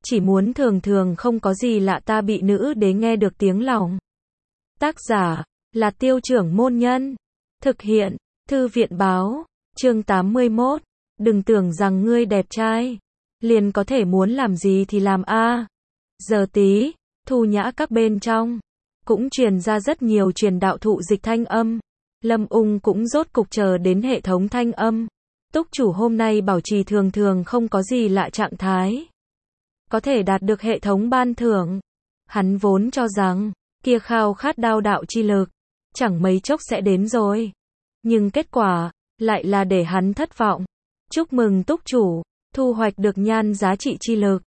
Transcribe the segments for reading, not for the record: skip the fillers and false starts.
chỉ muốn thường thường không có gì lạ ta bị nữ đế nghe được tiếng lòng. Tác giả là Tiêu Trưởng Môn Nhân. Thực hiện Thư viện Báo. Chương 81. Đừng tưởng rằng ngươi đẹp trai liền có thể muốn làm gì thì làm a. Giờ tí, Thu Nhã các bên trong cũng truyền ra rất nhiều truyền đạo thụ dịch thanh âm. Lâm Ung cũng rốt cục chờ đến hệ thống thanh âm. Túc chủ hôm nay bảo trì thường thường không có gì lạ trạng thái, có thể đạt được hệ thống ban thưởng. Hắn vốn cho rằng kia khao khát đao đạo chi lực chẳng mấy chốc sẽ đến rồi, nhưng kết quả lại là để hắn thất vọng. Chúc mừng túc chủ thu hoạch được nhan giá trị chi lực.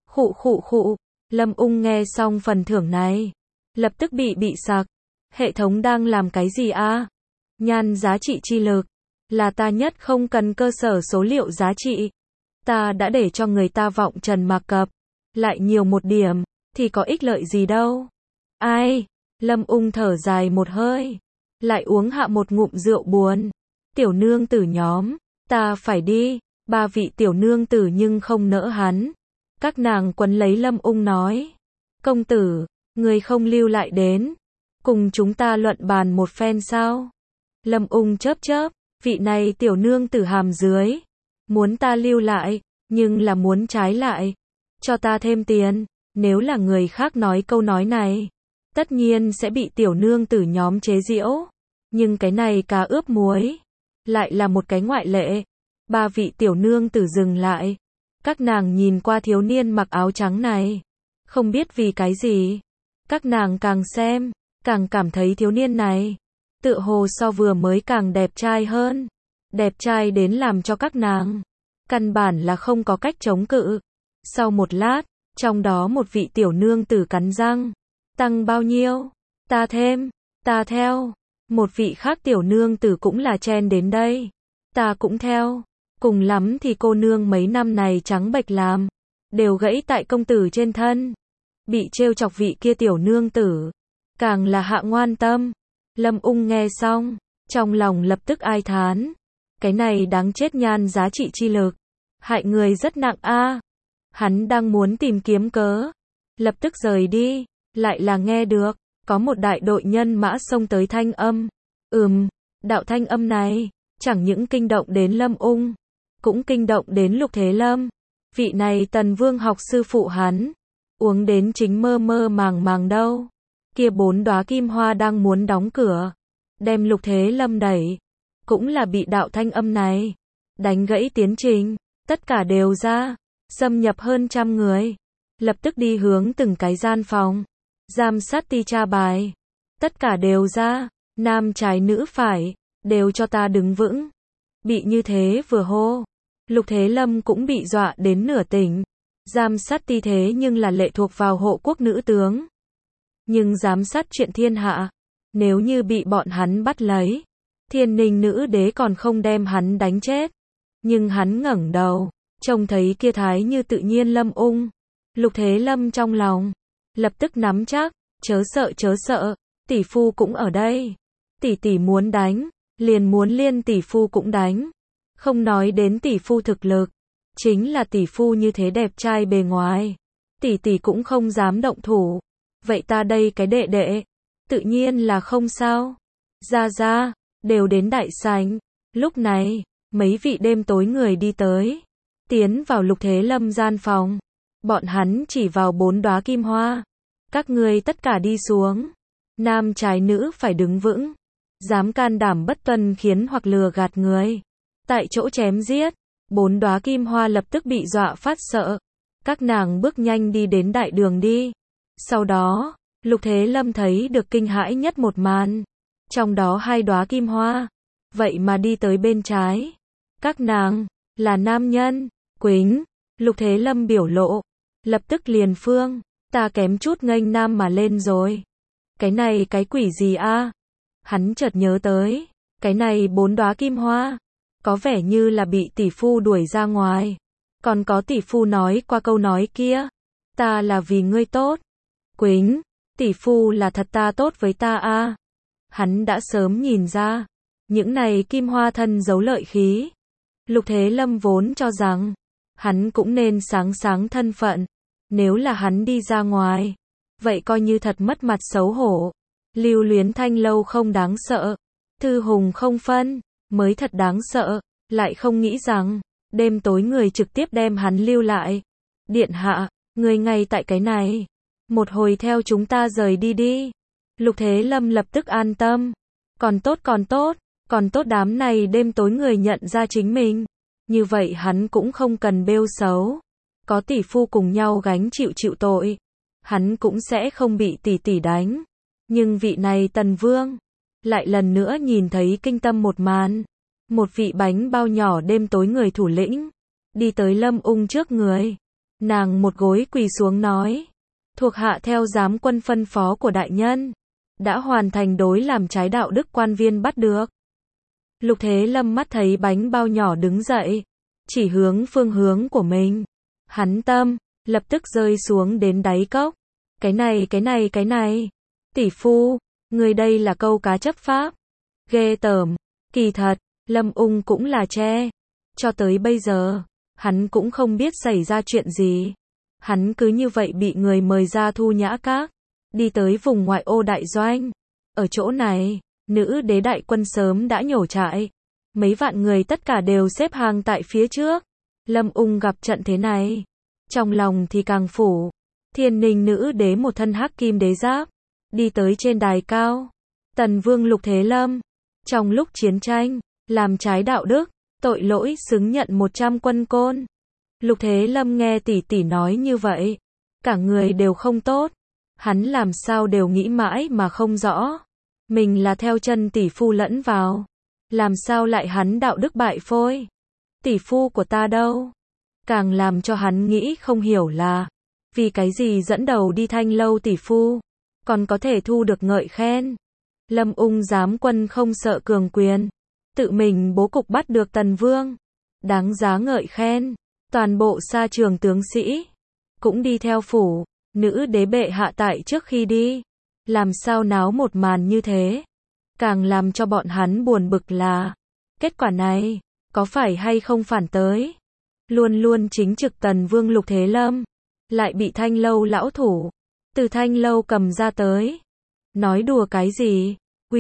Khụ. Lâm Ung nghe xong phần thưởng này, lập tức bị sặc. Hệ thống đang làm cái gì a? Nhan giá trị chi lực là ta nhất không cần cơ sở số liệu giá trị. Ta đã để cho người ta vọng trần mạc cập, lại nhiều một điểm thì có ích lợi gì đâu. Ai? Lâm Ung thở dài một hơi, lại uống hạ một ngụm rượu buồn. Tiểu nương tử nhóm, ta phải đi. Ba vị tiểu nương tử nhưng không nỡ hắn. Các nàng quấn lấy Lâm Ung nói, công tử, người không lưu lại đến cùng chúng ta luận bàn một phen sao? Lâm Ung chớp, vị này tiểu nương tử hàm dưới muốn ta lưu lại, nhưng là muốn trái lại cho ta thêm tiền. Nếu là người khác nói câu nói này, tất nhiên sẽ bị tiểu nương tử nhóm chế giễu, nhưng cái này cá ướp muối lại là một cái ngoại lệ. Ba vị tiểu nương tử dừng lại, các nàng nhìn qua thiếu niên mặc áo trắng này, không biết vì cái gì, các nàng càng xem càng cảm thấy thiếu niên này tựa hồ so vừa mới càng đẹp trai hơn, đẹp trai đến làm cho các nàng căn bản là không có cách chống cự. Sau một lát, trong đó một vị tiểu nương tử cắn răng, tăng bao nhiêu? Ta thêm, ta theo. Một vị khác tiểu nương tử cũng là chen đến đây, ta cũng theo. Cùng lắm thì cô nương mấy năm này trắng bệch làm, đều gãy tại công tử trên thân. Bị trêu chọc vị kia tiểu nương tử, càng là hạ ngoan tâm. Lâm Ung nghe xong, trong lòng lập tức ai thán. Cái này đáng chết nhan giá trị chi lực, hại người rất nặng a. Hắn đang muốn tìm kiếm cớ, lập tức rời đi, lại là nghe được, có một đại đội nhân mã xông tới thanh âm. Đạo thanh âm này, chẳng những kinh động đến Lâm Ung, cũng kinh động đến Lục Thế Lâm. Vị này Tần Vương học sư phụ hắn, uống đến chính mơ màng đâu. Kia 4 đóa kim hoa đang muốn đóng cửa, đem Lục Thế Lâm đẩy, cũng là bị đạo thanh âm này đánh gãy tiến trình. Tất cả đều ra, xâm nhập hơn 100 người, lập tức đi hướng từng cái gian phòng, giám sát ti tra bài. Tất cả đều ra, nam trái nữ phải, đều cho ta đứng vững. Bị như thế vừa hô, Lục Thế Lâm cũng bị dọa đến nửa tỉnh. Giám sát ti thế nhưng là lệ thuộc vào hộ quốc nữ tướng, nhưng giám sát chuyện thiên hạ, nếu như bị bọn hắn bắt lấy, Thiên Ninh nữ đế còn không đem hắn đánh chết. Nhưng hắn ngẩng đầu, trông thấy kia thái như tự nhiên Lâm Ung. Lục Thế Lâm trong lòng lập tức nắm chắc, chớ sợ, tỷ phu cũng ở đây. Tỷ muốn đánh, liền muốn liên tỷ phu cũng đánh. Không nói đến tỷ phu thực lực, chính là tỷ phu như thế đẹp trai bề ngoài, tỷ cũng không dám động thủ. Vậy ta đây cái đệ đệ, tự nhiên là không sao. Ra, đều đến đại sảnh. Lúc này, mấy vị đêm tối người đi tới, tiến vào Lục Thế Lâm gian phòng. Bọn hắn chỉ vào 4 đóa kim hoa. Các ngươi tất cả đi xuống. Nam trái nữ phải đứng vững. Dám can đảm bất tuân khiến hoặc lừa gạt người, tại chỗ chém giết. 4 đóa kim hoa lập tức bị dọa phát sợ. Các nàng bước nhanh đi đến đại đường đi. Sau đó, Lục Thế Lâm thấy được kinh hãi nhất một màn. Trong đó 2 đóa kim hoa, vậy mà đi tới bên trái. Các nàng là nam nhân. Quýnh. Lục Thế Lâm biểu lộ lập tức liền phương, ta kém chút nghênh nam mà lên rồi. Cái này cái quỷ gì a? Hắn chợt nhớ tới, cái này 4 đóa kim hoa, có vẻ như là bị tỷ phu đuổi ra ngoài. Còn có tỷ phu nói qua câu nói kia, ta là vì ngươi tốt. Quýnh, tỷ phu là thật ta tốt với ta a. Hắn đã sớm nhìn ra, những này kim hoa thân giấu lợi khí. Lục Thế Lâm vốn cho rằng, hắn cũng nên sáng thân phận, Nếu là hắn đi ra ngoài, vậy coi như thật mất mặt xấu hổ. Lưu luyến Thanh Lâu không đáng sợ, Thư Hùng không phân, mới thật đáng sợ, lại không nghĩ rằng, đêm tối người trực tiếp đem hắn lưu lại. Điện hạ, người ngay tại cái này. Một hồi theo chúng ta rời đi đi. Lục Thế Lâm lập tức an tâm. Còn tốt đám này đêm tối người nhận ra chính mình. Như vậy hắn cũng không cần bêu xấu. Có tỷ phu cùng nhau gánh chịu tội. Hắn cũng sẽ không bị tỷ tỷ đánh. Nhưng vị này Tần Vương, lại lần nữa nhìn thấy kinh tâm một màn. Một vị bánh bao nhỏ đêm tối người thủ lĩnh, đi tới Lâm Ung trước người. Nàng một gối quỳ xuống nói, thuộc hạ theo giám quân phân phó của đại nhân, đã hoàn thành đối làm trái đạo đức quan viên bắt được. Lục Thế Lâm mắt thấy bánh bao nhỏ đứng dậy, chỉ hướng phương hướng của mình. Hắn tâm, lập tức rơi xuống đến đáy cốc. Cái này. Tỷ phu, người đây là câu cá chấp pháp. Ghê tởm, kỳ thật, Lâm Ung cũng là che. Cho tới bây giờ, hắn cũng không biết xảy ra chuyện gì. Hắn cứ như vậy bị người mời ra Thu Nhã Các, đi tới vùng ngoại ô đại doanh. Ở chỗ này, nữ đế đại quân sớm đã nhổ trại. Mấy vạn người tất cả đều xếp hàng tại phía trước. Lâm Ung gặp trận thế này, trong lòng thì càng phủ. Thiên Ninh nữ đế một thân hắc kim đế giáp, đi tới trên đài cao. Tần Vương Lục Thế Lâm, trong lúc chiến tranh, làm trái đạo đức, tội lỗi xứng nhận 100 quân côn. Lục Thế Lâm nghe tỷ tỷ nói như vậy, cả người đều không tốt. Hắn làm sao đều nghĩ mãi mà không rõ. Mình là theo chân tỷ phu lẫn vào. Làm sao lại hắn đạo đức bại phôi? Tỷ phu của ta đâu? Càng làm cho hắn nghĩ không hiểu là, vì cái gì dẫn đầu đi Thanh Lâu tỷ phu, còn có thể thu được ngợi khen. Lâm Ung giám quân không sợ cường quyền, tự mình bố cục bắt được Tần Vương, đáng giá ngợi khen. Toàn bộ sa trường tướng sĩ cũng đi theo phủ. Nữ đế bệ hạ tại trước khi đi, làm sao náo một màn như thế. Càng làm cho bọn hắn buồn bực là, kết quả này, có phải hay không phản tới. Luôn luôn chính trực Tần Vương Lục Thế Lâm, lại bị Thanh Lâu lão thủ, từ Thanh Lâu cầm ra tới. Nói đùa cái gì,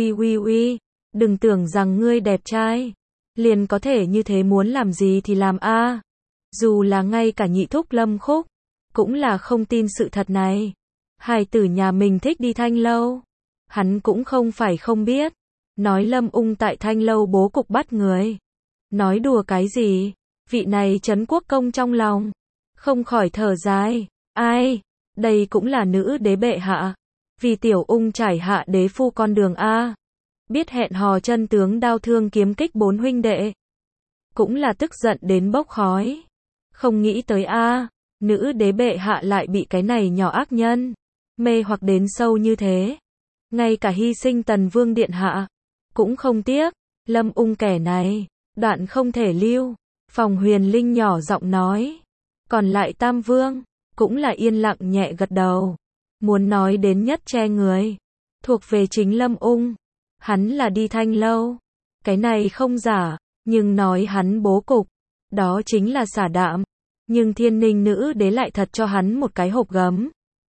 uy, đừng tưởng rằng ngươi đẹp trai, liền có thể như thế muốn làm gì thì làm a. Dù là ngay cả nhị thúc Lâm Khúc, cũng là không tin sự thật này. Hài tử nhà mình thích đi Thanh Lâu. Hắn cũng không phải không biết. Nói Lâm Ung tại Thanh Lâu bố cục bắt người. Nói đùa cái gì? Vị này trấn quốc công trong lòng không khỏi thở dài. Ai? Đây cũng là nữ đế bệ hạ. Vì tiểu Ung trải hạ đế phu con đường a. Biết hẹn hò chân tướng đao thương kiếm kích 4 huynh đệ. Cũng là tức giận đến bốc khói. Không nghĩ tới a. Nữ đế bệ hạ lại bị cái này nhỏ ác nhân mê hoặc đến sâu như thế. Ngay cả hy sinh Tần Vương điện hạ cũng không tiếc. Lâm Ung kẻ này, đoạn không thể lưu. Phòng Huyền Linh nhỏ giọng nói. Còn lại Tam Vương cũng là yên lặng nhẹ gật đầu. Muốn nói đến nhất che người, thuộc về chính Lâm Ung. Hắn là đi Thanh Lâu, cái này không giả. Nhưng nói hắn bố cục, đó chính là xả đạm. Nhưng Thiên Ninh nữ đế lại thật cho hắn một cái hộp gấm,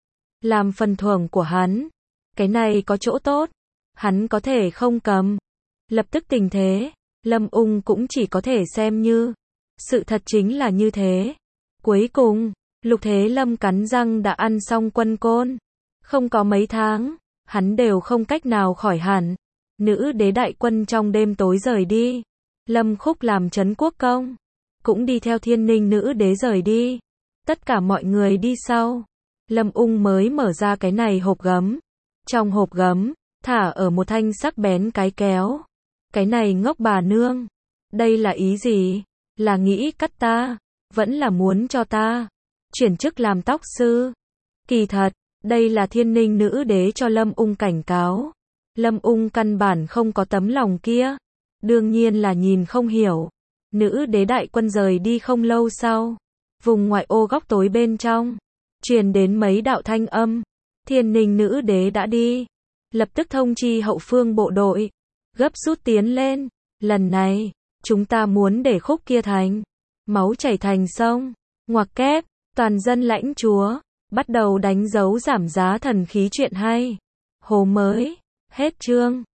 làm phần thưởng của hắn. Cái này có chỗ tốt, hắn có thể không cầm. Lập tức tình thế, Lâm Ung cũng chỉ có thể xem như, sự thật chính là như thế. Cuối cùng, Lục Thế Lâm cắn răng đã ăn xong quân côn. Không có mấy tháng, hắn đều không cách nào khỏi hẳn. Nữ đế đại quân trong đêm tối rời đi. Lâm Khúc làm trấn quốc công, cũng đi theo Thiên Ninh nữ đế rời đi. Tất cả mọi người đi sau. Lâm Ung mới mở ra cái này hộp gấm. Trong hộp gấm, thả ở một thanh sắc bén cái kéo. Cái này ngốc bà nương. Đây là ý gì? Là nghĩ cắt ta? Vẫn là muốn cho ta chuyển chức làm tóc sư? Kỳ thật, đây là Thiên Ninh nữ đế cho Lâm Ung cảnh cáo. Lâm Ung căn bản không có tấm lòng kia. Đương nhiên là nhìn không hiểu. Nữ đế đại quân rời đi không lâu sau. Vùng ngoại ô góc tối bên trong, truyền đến mấy đạo thanh âm. Thiên Ninh nữ đế đã đi. Lập tức thông chi hậu phương bộ đội. Gấp rút tiến lên. Lần này, chúng ta muốn để Khúc kia thành máu chảy thành sông. Ngoặc kép, toàn dân lãnh chúa. Bắt đầu đánh dấu giảm giá thần khí truyện hay. Hồ mới. Hết chương.